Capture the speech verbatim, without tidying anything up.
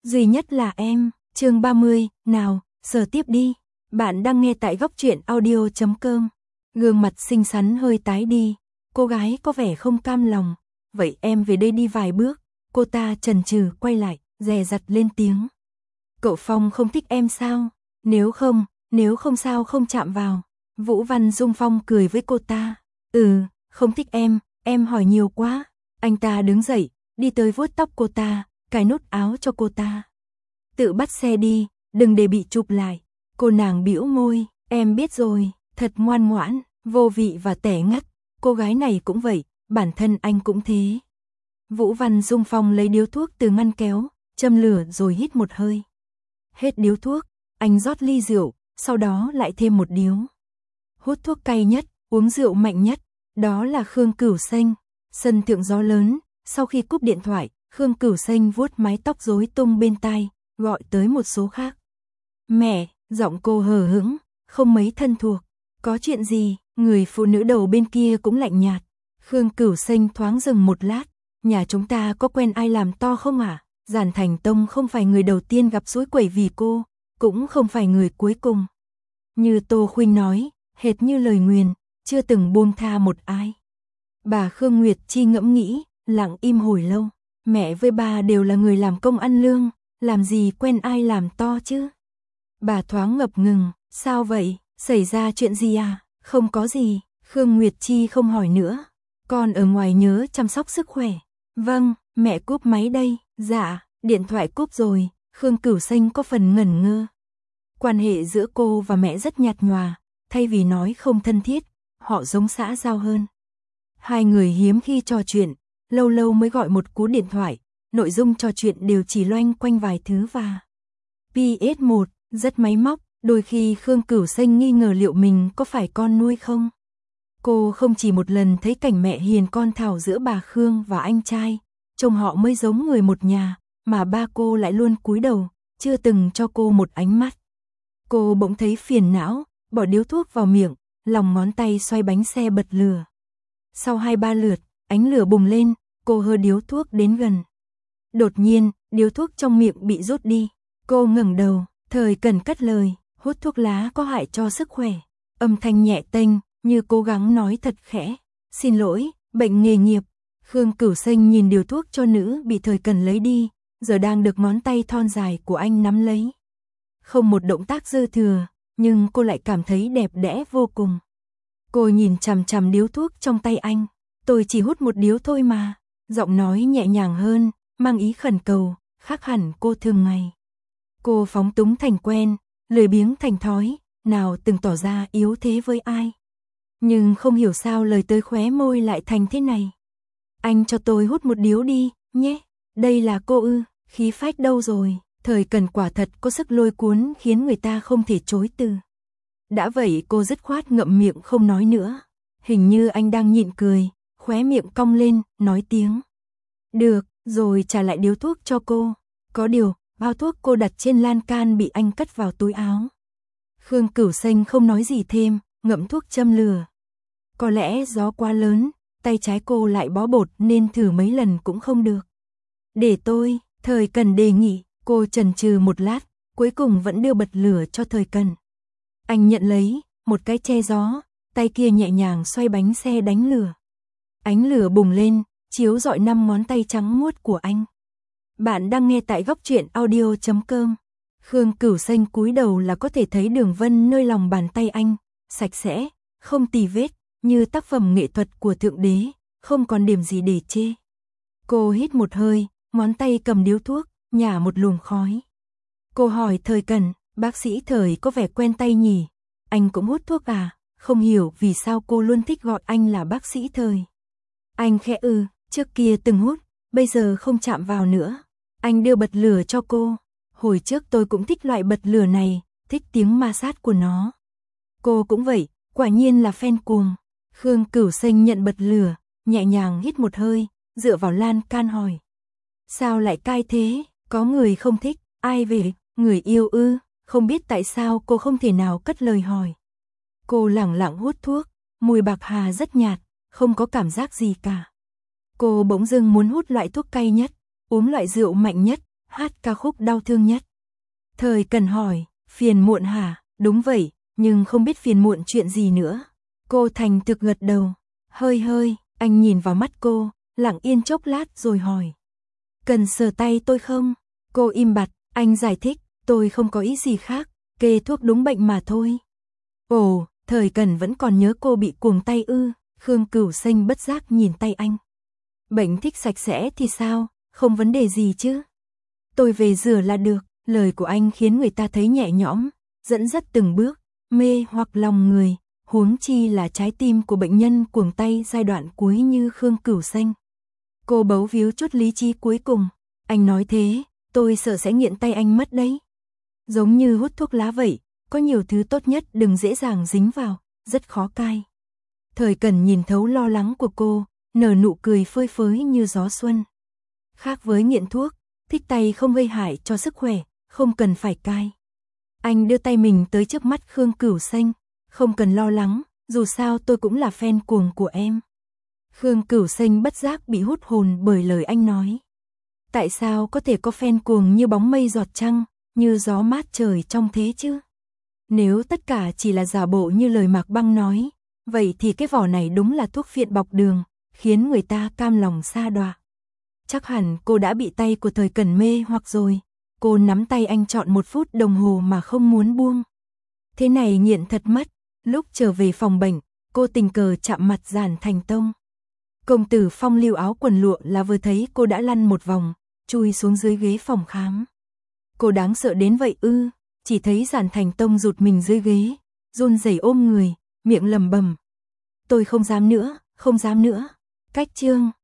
duy nhất là em. Chương ba mươi, nào, sờ tiếp đi. Bạn đang nghe tại góc truyện audio chấm com. Gương mặt xinh xắn hơi tái đi, cô gái có vẻ không cam lòng. Vậy em về đây đi vài bước. Cô ta chần chừ quay lại, dè dặt lên tiếng. Cậu Phong không thích em sao? Nếu không, nếu không sao không chạm vào. Vũ Văn Dung Phong cười với cô ta. Ừ, không thích em, em hỏi nhiều quá. Anh ta đứng dậy, đi tới vuốt tóc cô ta, cài nút áo cho cô ta. Tự bắt xe đi, đừng để bị chụp lại. Cô nàng bĩu môi, em biết rồi, thật ngoan ngoãn, vô vị và tẻ ngắt. Cô gái này cũng vậy, bản thân anh cũng thế. Vũ Văn Dung Phong lấy điếu thuốc từ ngăn kéo, châm lửa rồi hít một hơi. Hết điếu thuốc, anh rót ly rượu, sau đó lại thêm một điếu. Hút thuốc cay nhất, uống rượu mạnh nhất, đó là Khương Cửu Xanh. Sân thượng gió lớn, sau khi cúp điện thoại, Khương Cửu Xanh vuốt mái tóc rối tung bên tai, gọi tới một số khác. Mẹ, giọng cô hờ hững, không mấy thân thuộc. Có chuyện gì? Người phụ nữ đầu bên kia cũng lạnh nhạt. Khương Cửu Xanh thoáng dừng một lát. Nhà chúng ta có quen ai làm to không à? Giản Thành Tông không phải người đầu tiên gặp suối quẩy vì cô, cũng không phải người cuối cùng. Như Tô Khuynh nói, hệt như lời nguyền, chưa từng buông tha một ai. Bà Khương Nguyệt Chi ngẫm nghĩ, lặng im hồi lâu. Mẹ với bà đều là người làm công ăn lương, làm gì quen ai làm to chứ? Bà thoáng ngập ngừng, sao vậy? Xảy ra chuyện gì à? Không có gì. Khương Nguyệt Chi không hỏi nữa. Con ở ngoài nhớ chăm sóc sức khỏe. Vâng, mẹ cúp máy đây. Dạ, điện thoại cúp rồi. Khương Cửu Xanh có phần ngẩn ngơ. Quan hệ giữa cô và mẹ rất nhạt nhòa, thay vì nói không thân thiết, họ giống xã giao hơn. Hai người hiếm khi trò chuyện, lâu lâu mới gọi một cú điện thoại, nội dung trò chuyện đều chỉ loanh quanh vài thứ và pê ét một, rất máy móc, đôi khi Khương Cửu Xanh nghi ngờ liệu mình có phải con nuôi không. Cô không chỉ một lần thấy cảnh mẹ hiền con thảo giữa bà Khương và anh trai, trông họ mới giống người một nhà, mà ba cô lại luôn cúi đầu, chưa từng cho cô một ánh mắt. Cô bỗng thấy phiền não, bỏ điếu thuốc vào miệng, lòng ngón tay xoay bánh xe bật lửa. Sau hai ba lượt, ánh lửa bùng lên, cô hơ điếu thuốc đến gần. Đột nhiên, điếu thuốc trong miệng bị rút đi. Cô ngẩng đầu, Thời Cần cất lời, hút thuốc lá có hại cho sức khỏe. Âm thanh nhẹ tênh, như cố gắng nói thật khẽ. Xin lỗi, bệnh nghề nghiệp. Khương Cửu Xanh nhìn điếu thuốc cho nữ bị Thời Cần lấy đi, giờ đang được ngón tay thon dài của anh nắm lấy. Không một động tác dư thừa, nhưng cô lại cảm thấy đẹp đẽ vô cùng. Cô nhìn chằm chằm điếu thuốc trong tay anh. Tôi chỉ hút một điếu thôi mà. Giọng nói nhẹ nhàng hơn, mang ý khẩn cầu, khác hẳn cô thường ngày. Cô phóng túng thành quen, lười biếng thành thói, nào từng tỏ ra yếu thế với ai. Nhưng không hiểu sao lời tới khóe môi lại thành thế này. Anh cho tôi hút một điếu đi, nhé. Đây là cô ư, khí phách đâu rồi. Thời Cần quả thật có sức lôi cuốn khiến người ta không thể chối từ. Đã vậy cô dứt khoát ngậm miệng không nói nữa. Hình như anh đang nhịn cười, khóe miệng cong lên, nói tiếng. Được, rồi trả lại điếu thuốc cho cô. Có điều, bao thuốc cô đặt trên lan can bị anh cất vào túi áo. Khương Cửu Xanh không nói gì thêm, ngậm thuốc châm lửa. Có lẽ gió quá lớn, tay trái cô lại bó bột nên thử mấy lần cũng không được. Để tôi, Thời Cần đề nghị. Cô chần chừ một lát, cuối cùng vẫn đưa bật lửa cho Thời Cần. Anh nhận lấy, một cái che gió, tay kia nhẹ nhàng xoay bánh xe đánh lửa. Ánh lửa bùng lên, chiếu rọi năm ngón tay trắng muốt của anh. Bạn đang nghe tại góc truyện audio chấm com. Khương Cửu Xanh cúi đầu là có thể thấy đường vân nơi lòng bàn tay anh, sạch sẽ, không tì vết, như tác phẩm nghệ thuật của Thượng Đế, không còn điểm gì để chê. Cô hít một hơi, ngón tay cầm điếu thuốc, nhả một luồng khói. Cô hỏi Thời Cần, bác sĩ Thời có vẻ quen tay nhỉ? Anh cũng hút thuốc à? Không hiểu vì sao cô luôn thích gọi anh là bác sĩ Thời. Anh khẽ ư, trước kia từng hút, bây giờ không chạm vào nữa. Anh đưa bật lửa cho cô. Hồi trước tôi cũng thích loại bật lửa này, thích tiếng ma sát của nó. Cô cũng vậy, quả nhiên là fan cuồng. Khương Cửu Xanh nhận bật lửa, nhẹ nhàng hít một hơi, dựa vào lan can hỏi. Sao lại cay thế? Có người không thích, ai về? Người yêu ư? Không biết tại sao cô không thể nào cất lời hỏi. Cô lẳng lặng hút thuốc, mùi bạc hà rất nhạt, không có cảm giác gì cả. Cô bỗng dưng muốn hút loại thuốc cay nhất, uống loại rượu mạnh nhất, hát ca khúc đau thương nhất. Thời Cần hỏi, phiền muộn hả? Đúng vậy, nhưng không biết phiền muộn chuyện gì nữa. Cô thành thực gật đầu. Hơi hơi, anh nhìn vào mắt cô, lặng yên chốc lát rồi hỏi. Cần sờ tay tôi không? Cô im bặt, anh giải thích, tôi không có ý gì khác, kê thuốc đúng bệnh mà thôi. Ồ, Thời Cần vẫn còn nhớ cô bị cuồng tay ư? Khương Cửu Xanh bất giác nhìn tay anh. Bệnh thích sạch sẽ thì sao, không vấn đề gì chứ. Tôi về rửa là được, lời của anh khiến người ta thấy nhẹ nhõm, dẫn dắt từng bước, mê hoặc lòng người, huống chi là trái tim của bệnh nhân cuồng tay giai đoạn cuối như Khương Cửu Xanh. Cô bấu víu chút lý trí cuối cùng, anh nói thế, tôi sợ sẽ nghiện tay anh mất đấy. Giống như hút thuốc lá vậy, có nhiều thứ tốt nhất đừng dễ dàng dính vào, rất khó cai. Thời Cần nhìn thấu lo lắng của cô, nở nụ cười phơi phới như gió xuân. Khác với nghiện thuốc, thích tay không gây hại cho sức khỏe, không cần phải cai. Anh đưa tay mình tới trước mắt Khương Cửu Xanh, không cần lo lắng, dù sao tôi cũng là fan cuồng của em. Khương Cửu Xanh bất giác bị hút hồn bởi lời anh nói. Tại sao có thể có fan cuồng như bóng mây giọt trăng, như gió mát trời trong thế chứ? Nếu tất cả chỉ là giả bộ như lời Mạc Băng nói, vậy thì cái vỏ này đúng là thuốc phiện bọc đường, khiến người ta cam lòng sa đọa. Chắc hẳn cô đã bị tay của Thời Cần mê hoặc rồi. Cô nắm tay anh trọn một phút đồng hồ mà không muốn buông. Thế này nghiện thật mất. Lúc trở về phòng bệnh, cô tình cờ chạm mặt Giản Thành Tông. Công tử phong lưu áo quần lụa là vừa thấy cô đã lăn một vòng, chui xuống dưới ghế phòng khám. Cô đáng sợ đến vậy ư? Chỉ thấy Giản Thành Tông rụt mình dưới ghế, run rẩy ôm người, miệng lẩm bẩm. Tôi không dám nữa, không dám nữa. Cách chương